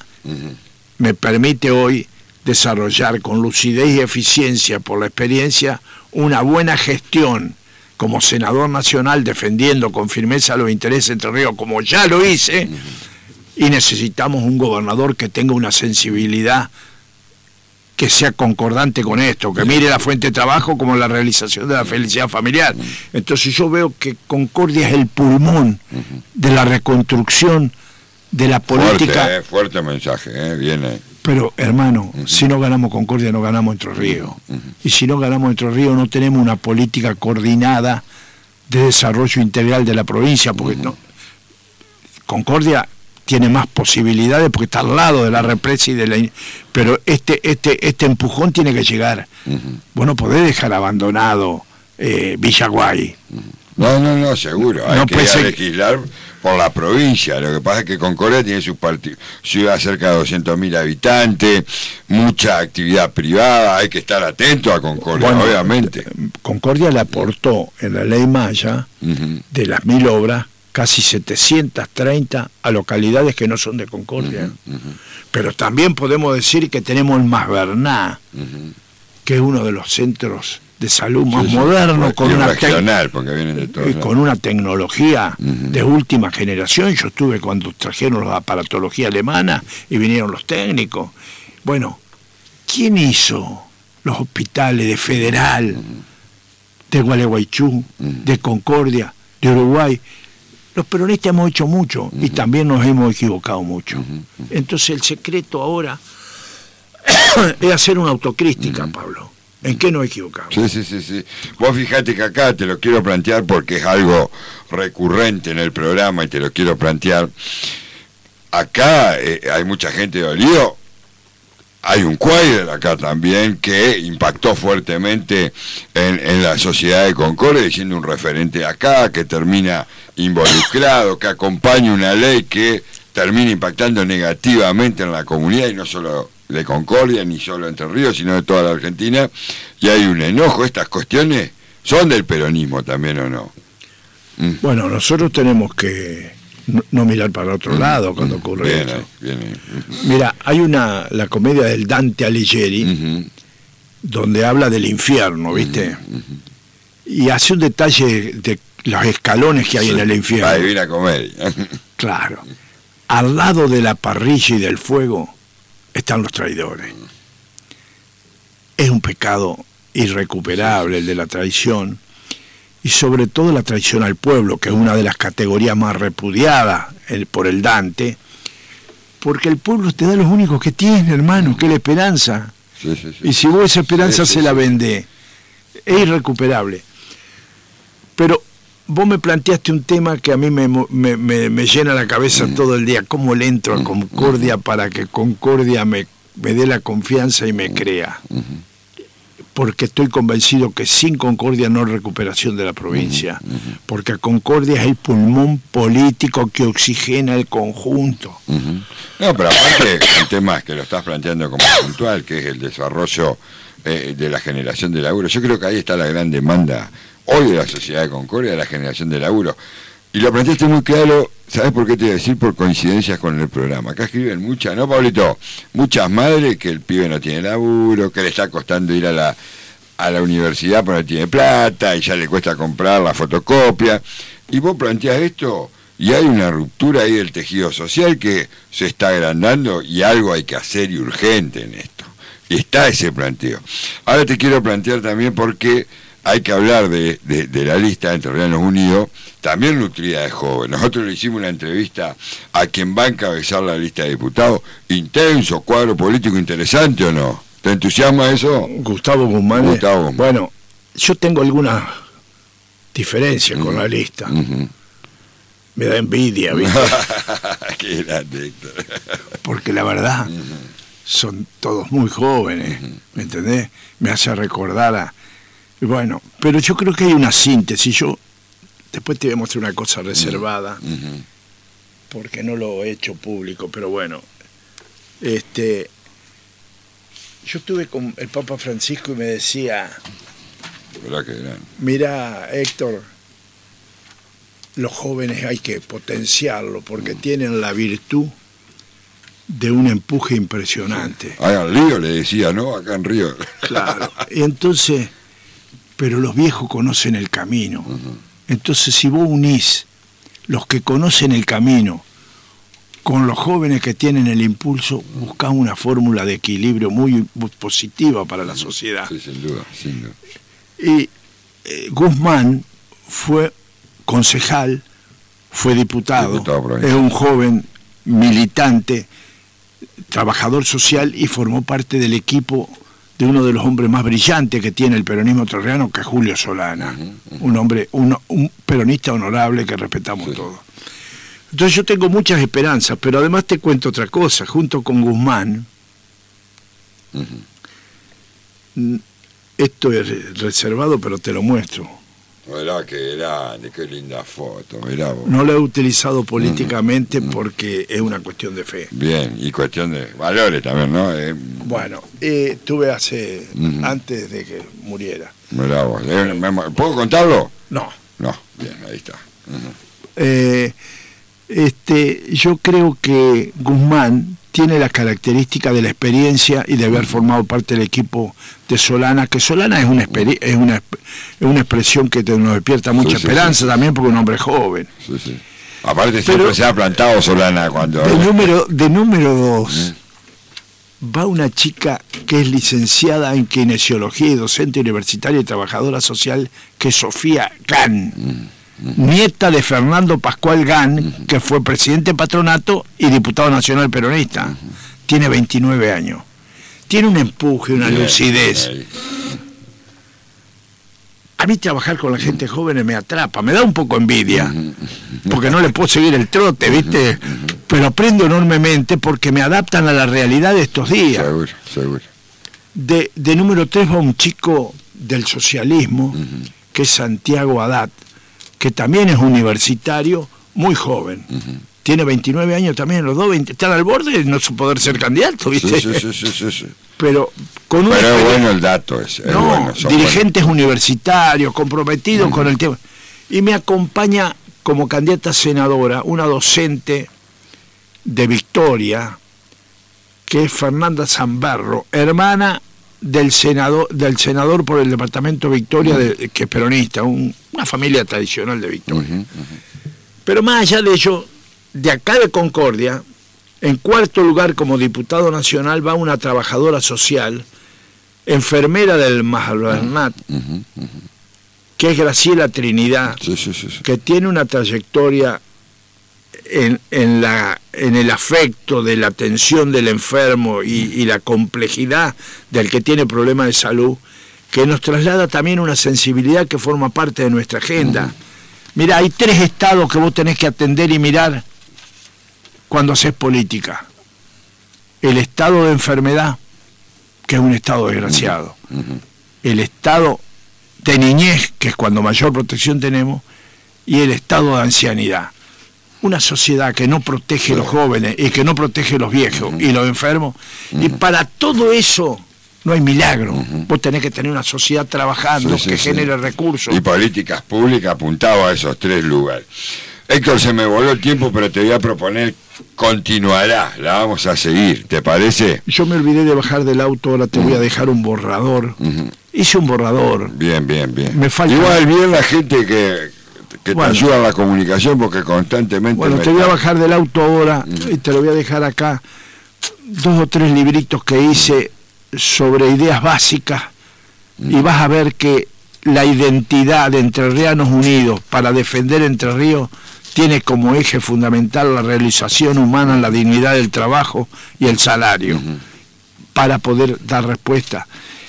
me permite hoy desarrollar con lucidez y eficiencia por la experiencia una buena gestión como senador nacional, defendiendo con firmeza los intereses de Entre Ríos, como ya lo hice, y necesitamos un gobernador que tenga una sensibilidad que sea concordante con esto, que mire la fuente de trabajo como la realización de la felicidad familiar. Entonces yo veo que Concordia es el pulmón de la reconstrucción de la política. Fuerte, eh, fuerte mensaje, eh, viene. Pero, hermano, uh-huh. si no ganamos Concordia, no ganamos Entre Ríos. Uh-huh. Y si no ganamos Entre Ríos, no tenemos una política coordinada de desarrollo integral de la provincia, porque uh-huh. no, Concordia tiene más posibilidades porque está al lado de la represa y de la... Pero este este este empujón tiene que llegar. Uh-huh. Vos no podés dejar abandonado eh, Villaguay. Uh-huh. No, no, no, seguro. Hay no que ir a legislar por la provincia. Lo que pasa es que Concordia tiene su part- ciudad cerca de doscientos mil habitantes, mucha actividad privada, hay que estar atento a Concordia, bueno, obviamente. Concordia le aportó en la ley Maya, uh-huh, de las mil obras, casi setecientas treinta a localidades que no son de Concordia. Uh-huh, uh-huh. Pero también podemos decir que tenemos el Masberná, uh-huh, que es uno de los centros de salud más sí, sí, moderno, con una, regional, porque vienen de todos con una tecnología uh-huh, de última generación. Yo estuve cuando trajeron la aparatología alemana y vinieron los técnicos. Bueno, ¿quién hizo los hospitales de Federal, uh-huh, de Gualeguaychú, uh-huh, de Concordia, de Uruguay? Los peronistas hemos hecho mucho, uh-huh, y también nos hemos equivocado mucho. Uh-huh. Entonces el secreto ahora es hacer una autocrítica, uh-huh, Pablo. ¿En qué nos equivocamos? Sí, sí, sí, sí. Vos fijate que acá te lo quiero plantear porque es algo recurrente en el programa y te lo quiero plantear. Acá eh, hay mucha gente de Olío. Hay un Cuader acá también que impactó fuertemente en, en la sociedad de Concordia, siendo un referente acá, que termina involucrado, que acompaña una ley que termina impactando negativamente en la comunidad, y no solo de Concordia, ni solo Entre Ríos, sino de toda la Argentina, y hay un enojo. Estas cuestiones son del peronismo también, ¿o no? Mm. Bueno, nosotros tenemos que no, no mirar para otro mm. lado cuando ocurre bien, esto. Bien, bien. Mira, hay una, la comedia del Dante Alighieri, uh-huh, donde habla del infierno, ¿viste? Uh-huh, uh-huh. Y hace un detalle de los escalones que hay sí, en el infierno. La Divina Comedia. Claro. Al lado de la parrilla y del fuego están los traidores. Es un pecado irrecuperable el de la traición, y sobre todo la traición al pueblo, que es una de las categorías más repudiadas el, por el Dante, porque el pueblo te da los únicos que tiene, hermano, que es la esperanza. Sí, sí, sí. Y si vos esa esperanza sí, sí, se la sí. vendés, es irrecuperable. Pero vos me planteaste un tema que a mí me, me, me, me llena la cabeza mm. todo el día. ¿Cómo le entro a Concordia para que Concordia me, me dé la confianza y me crea? Mm-hmm. Porque estoy convencido que sin Concordia no hay recuperación de la provincia. Mm-hmm. Porque Concordia es el pulmón político que oxigena el conjunto. Mm-hmm. No, pero aparte el tema que lo estás planteando como puntual, que es el desarrollo eh, de la generación de laburo. Yo creo que ahí está la gran demanda hoy de la sociedad de Concordia, de la generación de laburo. Y lo planteaste muy claro, ¿sabes por qué te voy a decir? Por coincidencias con el programa. Acá escriben muchas, ¿no, Pablito? Muchas madres que el pibe no tiene laburo, que le está costando ir a la, a la universidad porque no tiene plata y ya le cuesta comprar la fotocopia. Y vos planteás esto y hay una ruptura ahí del tejido social que se está agrandando y algo hay que hacer y urgente en esto. Y está ese planteo. Ahora te quiero plantear también porque hay que hablar de, de, de la lista de Entrerrianos Unidos, también nutrida de jóvenes. Nosotros le hicimos una entrevista a quien va a encabezar la lista de diputados. Intenso, cuadro político interesante, ¿o no? ¿Te entusiasma eso? Gustavo Guzmán. Gustavo Guzmán. Bueno, yo tengo algunas diferencias uh-huh. con la lista. Uh-huh. Me da envidia, ¿viste? Qué grande, Héctor. Porque la verdad, uh-huh. son todos muy jóvenes, uh-huh. ¿me entendés? Me hace recordar a... Bueno, pero yo creo que hay una síntesis. Yo después te voy a mostrar una cosa reservada, uh-huh. porque no lo he hecho público, pero bueno. Este, yo estuve con el Papa Francisco y me decía, mira, Héctor, los jóvenes hay que potenciarlo porque uh-huh. tienen la virtud de un empuje impresionante. Ahí al Río le decía, ¿no? Acá en Río. Claro, y entonces... pero los viejos conocen el camino. Uh-huh. Entonces, si vos unís los que conocen el camino con los jóvenes que tienen el impulso, buscás una fórmula de equilibrio muy positiva para la sociedad. Sí, sin duda, sin duda. Y eh, Guzmán fue concejal, fue diputado, diputado es un joven militante, trabajador social y formó parte del equipo de uno de los hombres más brillantes que tiene el peronismo entrerriano, que es Julio Solana, uh-huh, uh-huh. un hombre, un, un peronista honorable que respetamos sí. todos. Entonces yo tengo muchas esperanzas, pero además te cuento otra cosa, junto con Guzmán, uh-huh. Esto es reservado, pero te lo muestro. Mirá qué grande, qué linda foto, mirá vos. No lo he utilizado políticamente uh-huh. porque es una cuestión de fe. Bien, y cuestión de valores también, ¿no? Eh, bueno, eh, tuve hace, uh-huh. antes de que muriera. Mirá vos, eh, ¿puedo contarlo? No. No, bien, ahí está. Uh-huh. eh, este, yo creo que Guzmán tiene la característica de la experiencia y de haber formado parte del equipo de Solana, que Solana es una es una, es una expresión que te, nos despierta mucha sí, sí, esperanza sí. también porque es un hombre joven. Sí, sí. Aparte siempre Pero, se ha plantado Solana cuando... De número, de número dos, mm. va una chica que es licenciada en kinesiología y docente universitaria y trabajadora social, que es Sofía Gan. Mm. Uh-huh. Nieta de Fernando Pascual Gan, uh-huh. que fue presidente de Patronato y diputado nacional peronista. Uh-huh. Tiene veintinueve años. Tiene un empuje, una yeah, lucidez. Yeah. A mí trabajar con la gente joven me atrapa, me da un poco envidia, uh-huh. porque no le puedo seguir el trote, ¿viste? Uh-huh. Pero aprendo enormemente porque me adaptan a la realidad de estos días. Seguro, seguro. De, de número tres va un chico del socialismo, uh-huh. que es Santiago Haddad, que también es universitario, muy joven. Uh-huh. Tiene veintinueve años también, los dos, veinte, están al borde de no poder ser candidato, ¿viste? Sí, sí, sí, sí, sí. Pero con Pero es bueno el dato ese. Es no, bueno, dirigentes buenos. universitarios, comprometidos uh-huh. con el tema. Y me acompaña como candidata a senadora una docente de Victoria, que es Fernanda Zamberro, hermana del senador del senador por el departamento Victoria, de, que es peronista, un, una familia tradicional de Victoria. Uh-huh, uh-huh. Pero más allá de ello, de acá de Concordia, en cuarto lugar como diputado nacional va una trabajadora social, enfermera del Mahalbernat, uh-huh, uh-huh. que es Graciela Trinidad, sí, sí, sí, sí. que tiene una trayectoria En, en, la, en el afecto de la atención del enfermo y, y la complejidad del que tiene problemas de salud, que nos traslada también una sensibilidad que forma parte de nuestra agenda. Mira, hay tres estados que vos tenés que atender y mirar cuando haces política. El estado de enfermedad, que es un estado desgraciado. El estado de niñez, que es cuando mayor protección tenemos, y el estado de ancianidad. Una sociedad que no protege a los jóvenes y que no protege a los viejos uh-huh. y los enfermos. Uh-huh. Y para todo eso no hay milagro. Uh-huh. Vos tenés que tener una sociedad trabajando, sí, sí, que sí. genere recursos. Y políticas públicas apuntadas a esos tres lugares. Héctor, se me voló el tiempo, pero te voy a proponer, continuará, la vamos a seguir, ¿te parece? Yo me olvidé de bajar del auto, ahora te uh-huh. voy a dejar un borrador. Uh-huh. Hice un borrador. Bien, bien, bien. Me falta... Igual bien la gente que... que bueno, te ayuda a la comunicación porque constantemente... Bueno, te voy a bajar del auto ahora mm. y te lo voy a dejar acá. Dos o tres libritos que hice sobre ideas básicas mm. y vas a ver que la identidad de Entrerrianos Unidos para defender Entre Ríos tiene como eje fundamental la realización humana, la dignidad del trabajo y el salario mm-hmm. para poder dar respuesta.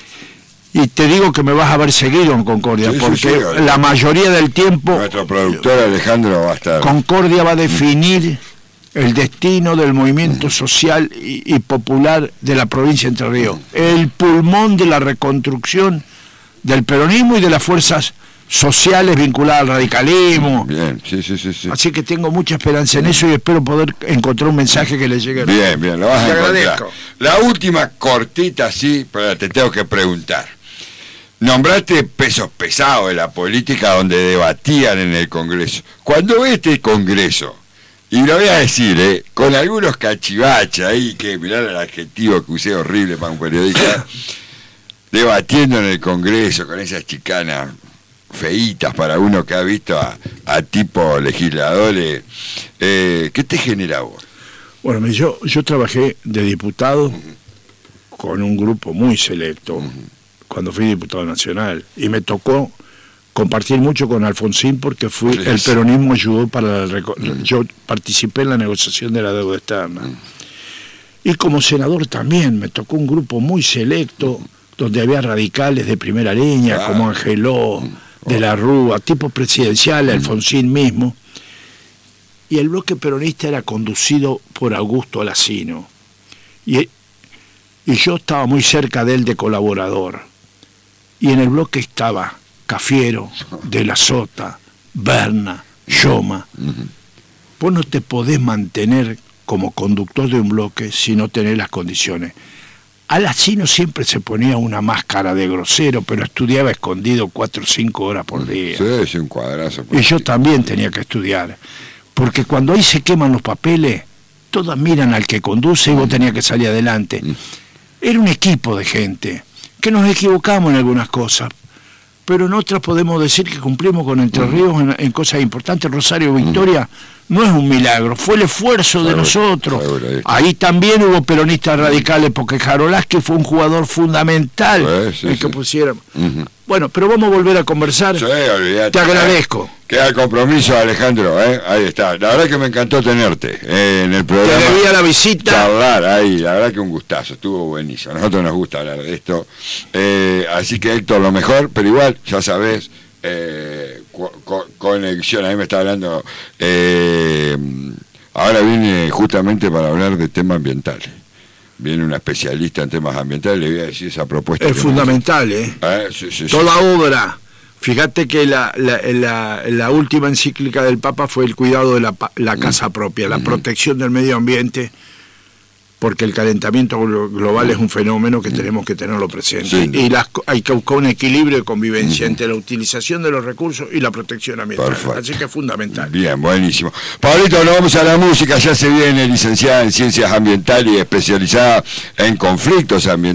Y te digo que me vas a ver seguido en Concordia, sí, porque sí, sí, la mayoría del tiempo... Nuestro productor Alejandro va a estar... Concordia va a definir el destino del movimiento social y, y popular de la provincia de Entre Ríos. El pulmón de la reconstrucción del peronismo y de las fuerzas sociales vinculadas al radicalismo. Bien, sí, sí, sí. sí. Así que tengo mucha esperanza en eso y espero poder encontrar un mensaje que le llegue. Bien, bien, lo vas a encontrar. Agradezco. La última cortita, sí, pero te tengo que preguntar. Nombraste pesos pesados de la política donde debatían en el Congreso. Cuando ve este Congreso, y lo voy a decir, eh, con algunos cachivaches ahí, que mirá el adjetivo que usé horrible para un periodista, debatiendo en el Congreso con esas chicanas feitas para uno que ha visto a, a tipo legisladores, eh, ¿qué te genera vos? Bueno, yo, yo trabajé de diputado uh-huh. con un grupo muy selecto, uh-huh. cuando fui diputado nacional, y me tocó compartir mucho con Alfonsín porque fui sí, el peronismo ayudó para el reco- mm. yo participé en la negociación de la deuda externa. Mm. Y como senador también me tocó un grupo muy selecto mm. donde había radicales de primera línea, ah. como Angeló, mm. de la Rúa, tipos presidenciales, mm. Alfonsín mismo. y el bloque peronista era conducido por Augusto Alsina. Y, y yo estaba muy cerca de él de colaborador. Y en el bloque estaba Cafiero, De la Sota, Berna, Yoma. Vos no te podés mantener como conductor de un bloque si no tenés las condiciones. Alsina siempre se ponía una máscara de grosero, pero estudiaba escondido cuatro o cinco horas por día. Sí, es un cuadrazo. Y yo también tenía que estudiar. Porque cuando ahí se queman los papeles, todas miran al que conduce y vos tenías que salir adelante. Era un equipo de gente, que nos equivocamos en algunas cosas, pero en otras podemos decir que cumplimos con Entre Ríos en, en cosas importantes. Rosario Victoria no es un milagro, fue el esfuerzo de nosotros. Ahí también hubo peronistas radicales, porque Jarolaski fue un jugador fundamental pues, sí, el que sí. pusieron. Uh-huh. Bueno, pero vamos a volver a conversar. Sí, olvidate. Te agradezco. Queda el compromiso, Alejandro, ¿eh? Ahí está. La verdad que me encantó tenerte eh, en el programa. Te debía la visita. Charlar ahí, la verdad que un gustazo, estuvo buenísimo. A nosotros nos gusta hablar de esto. Eh, así que, Héctor, lo mejor, pero igual, ya sabés, eh, co- co- conexión. A mí me está hablando. Eh, ahora vine justamente para hablar de temas ambientales. Viene una especialista en temas ambientales, le voy a decir esa propuesta. Es fundamental, ¿eh? ¿Eh? Sí, sí, Toda sí. obra. Fíjate que la, la, la, la última encíclica del Papa fue el cuidado de la, la casa propia, la protección del medio ambiente, porque el calentamiento global es un fenómeno que tenemos que tenerlo presente. Sí. Y las, hay que buscar un equilibrio de convivencia uh-huh. entre la utilización de los recursos y la protección ambiental. Perfecto. Así que es fundamental. Bien, buenísimo. Pablito, nos vamos a la música. Ya se viene licenciada en Ciencias Ambientales y especializada en conflictos ambientales.